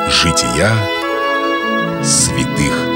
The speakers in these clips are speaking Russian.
Жития святых.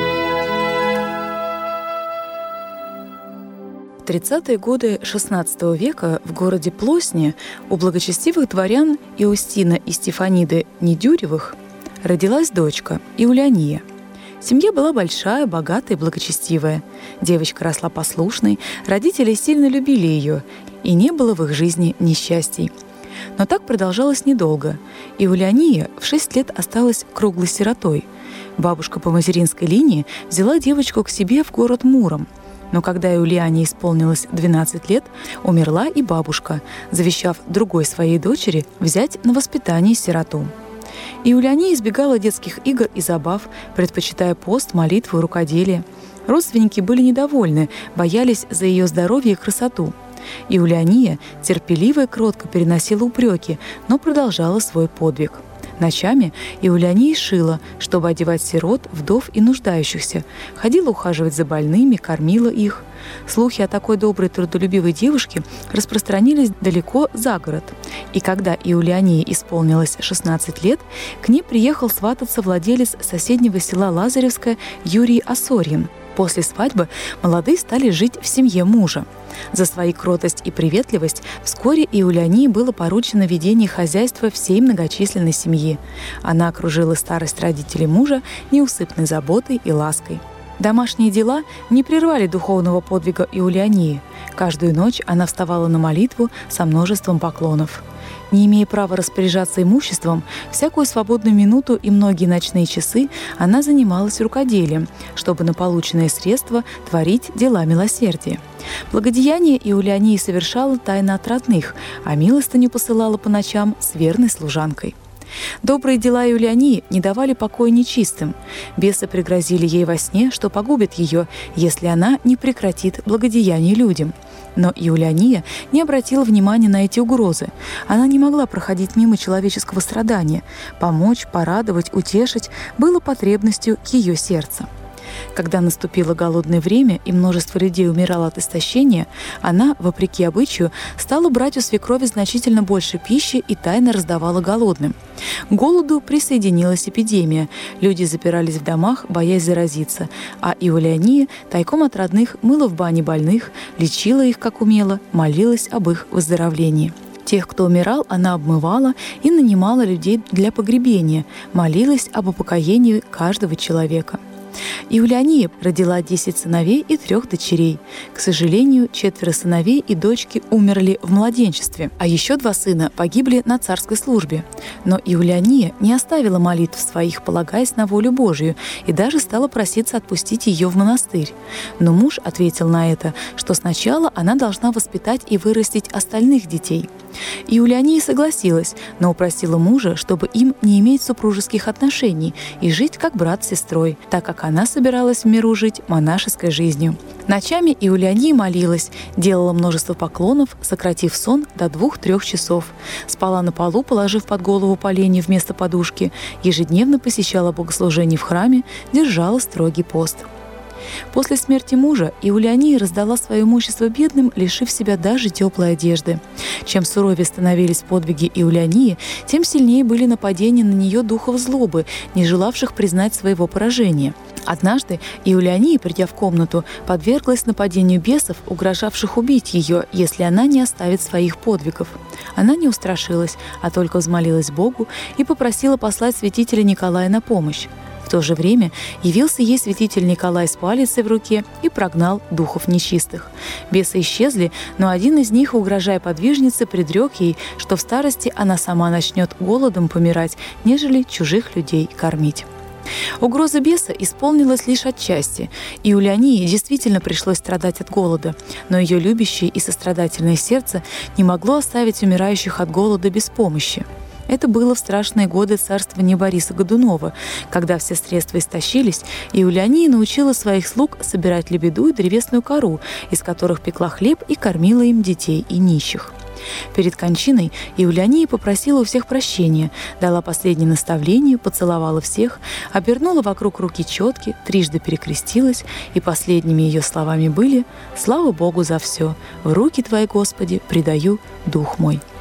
В 30-е годы XVI века в городе Плосне у благочестивых дворян Иустина и Стефаниды Недюревых родилась дочка Иуляния. Семья была большая, богатая и благочестивая. Девочка росла послушной, родители сильно любили ее, и не было в их жизни несчастий. Но так продолжалось недолго. Иуляния в 6 лет осталась круглой сиротой. Бабушка по материнской линии взяла девочку к себе в город Муром. Но когда Иуляне исполнилось 12 лет, умерла и бабушка, завещав другой своей дочери взять на воспитание сироту. Иуляния избегала детских игр и забав, предпочитая пост, молитву и рукоделие. Родственники были недовольны, боялись за ее здоровье и красоту. Иуляния терпеливо и кротко переносила упреки, но продолжала свой подвиг. Ночами Иуляния шила, чтобы одевать сирот, вдов и нуждающихся, ходила ухаживать за больными, кормила их. Слухи о такой доброй, трудолюбивой девушке распространились далеко за город. И когда Иуляния исполнилось 16 лет, к ней приехал свататься владелец соседнего села Лазаревское Юрий Осорин. После свадьбы молодые стали жить в семье мужа. За свою кротость и приветливость вскоре Иулянии было поручено ведение хозяйства всей многочисленной семьи. Она окружила старость родителей мужа неусыпной заботой и лаской. Домашние дела не прервали духовного подвига Иулянии. Каждую ночь она вставала на молитву со множеством поклонов. Не имея права распоряжаться имуществом, всякую свободную минуту и многие ночные часы она занималась рукоделием, чтобы на полученные средства творить дела милосердия. Благодеяние Иулянии совершала тайно от родных, а милостыню посылала по ночам с верной служанкой. Добрые дела Иулянии не давали покоя нечистым. Бесы пригрозили ей во сне, что погубят ее, если она не прекратит благодеяние людям. Но Иуляния не обратила внимания на эти угрозы. Она не могла проходить мимо человеческого страдания. Помочь, порадовать, утешить было потребностью ее сердца. Когда наступило голодное время и множество людей умирало от истощения, она, вопреки обычаю, стала брать у свекрови значительно больше пищи и тайно раздавала голодным. К голоду присоединилась эпидемия. Люди запирались в домах, боясь заразиться, а Иуляния тайком от родных мыла в бане больных, лечила их, как умела, молилась об их выздоровлении. Тех, кто умирал, она обмывала и нанимала людей для погребения, молилась об упокоении каждого человека. Иуляния родила 10 сыновей и 3 дочерей. К сожалению, 4 сыновей и дочки умерли в младенчестве, а еще 2 сына погибли на царской службе. Но Иуляния не оставила молитв своих, полагаясь на волю Божию, и даже стала проситься отпустить ее в монастырь. Но муж ответил на это, что сначала она должна воспитать и вырастить остальных детей. Иуляния согласилась, но упросила мужа, чтобы им не иметь супружеских отношений и жить как брат с сестрой, так как она собиралась в миру жить монашеской жизнью. Ночами Иуляния молилась, делала множество поклонов, сократив сон до 2-3 часов. Спала на полу, положив под голову поленья вместо подушки, ежедневно посещала богослужение в храме, держала строгий пост. После смерти мужа Иуляния раздала свое имущество бедным, лишив себя даже теплой одежды. Чем суровее становились подвиги Иулянии, тем сильнее были нападения на нее духов злобы, не желавших признать своего поражения. Однажды Иуляния, придя в комнату, подверглась нападению бесов, угрожавших убить ее, если она не оставит своих подвигов. Она не устрашилась, а только взмолилась Богу и попросила послать святителя Николая на помощь. В то же время явился ей святитель Николай с палицей в руке и прогнал духов нечистых. Бесы исчезли, но один из них, угрожая подвижнице, предрек ей, что в старости она сама начнет голодом помирать, нежели чужих людей кормить. Угроза беса исполнилась лишь отчасти. Иулянии действительно пришлось страдать от голода, но ее любящее и сострадательное сердце не могло оставить умирающих от голода без помощи. Это было в страшные годы царствования Бориса Годунова, когда все средства истощились, и Иуляния научила своих слуг собирать лебеду и древесную кору, из которых пекла хлеб и кормила им детей и нищих. Перед кончиной Иуляния попросила у всех прощения, дала последнее наставление, поцеловала всех, обернула вокруг руки четки, трижды перекрестилась, и последними ее словами были: «Слава Богу за все! В руки Твои, Господи, предаю дух мой».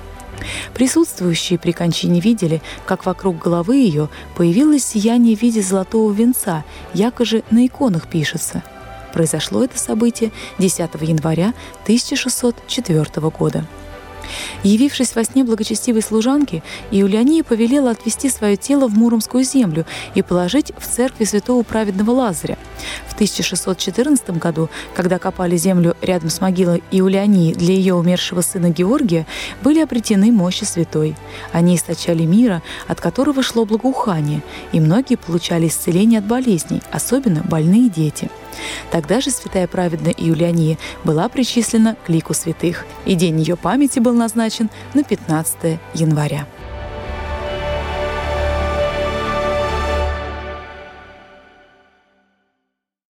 Присутствующие при кончине видели, как вокруг головы ее появилось сияние в виде золотого венца, якоже на иконах пишется. Произошло это событие 10 января 1604 года. Явившись во сне благочестивой служанке, Иулиания повелела отвести свое тело в Муромскую землю и положить в церкви святого праведного Лазаря. В 1614 году, когда копали землю рядом с могилой Иулиании для ее умершего сына Георгия, были обретены мощи святой. Они источали мира, от которого шло благоухание, и многие получали исцеление от болезней, особенно больные дети. Тогда же святая праведная Иулиания была причислена к лику святых, и день ее памяти был назначен на 15 января.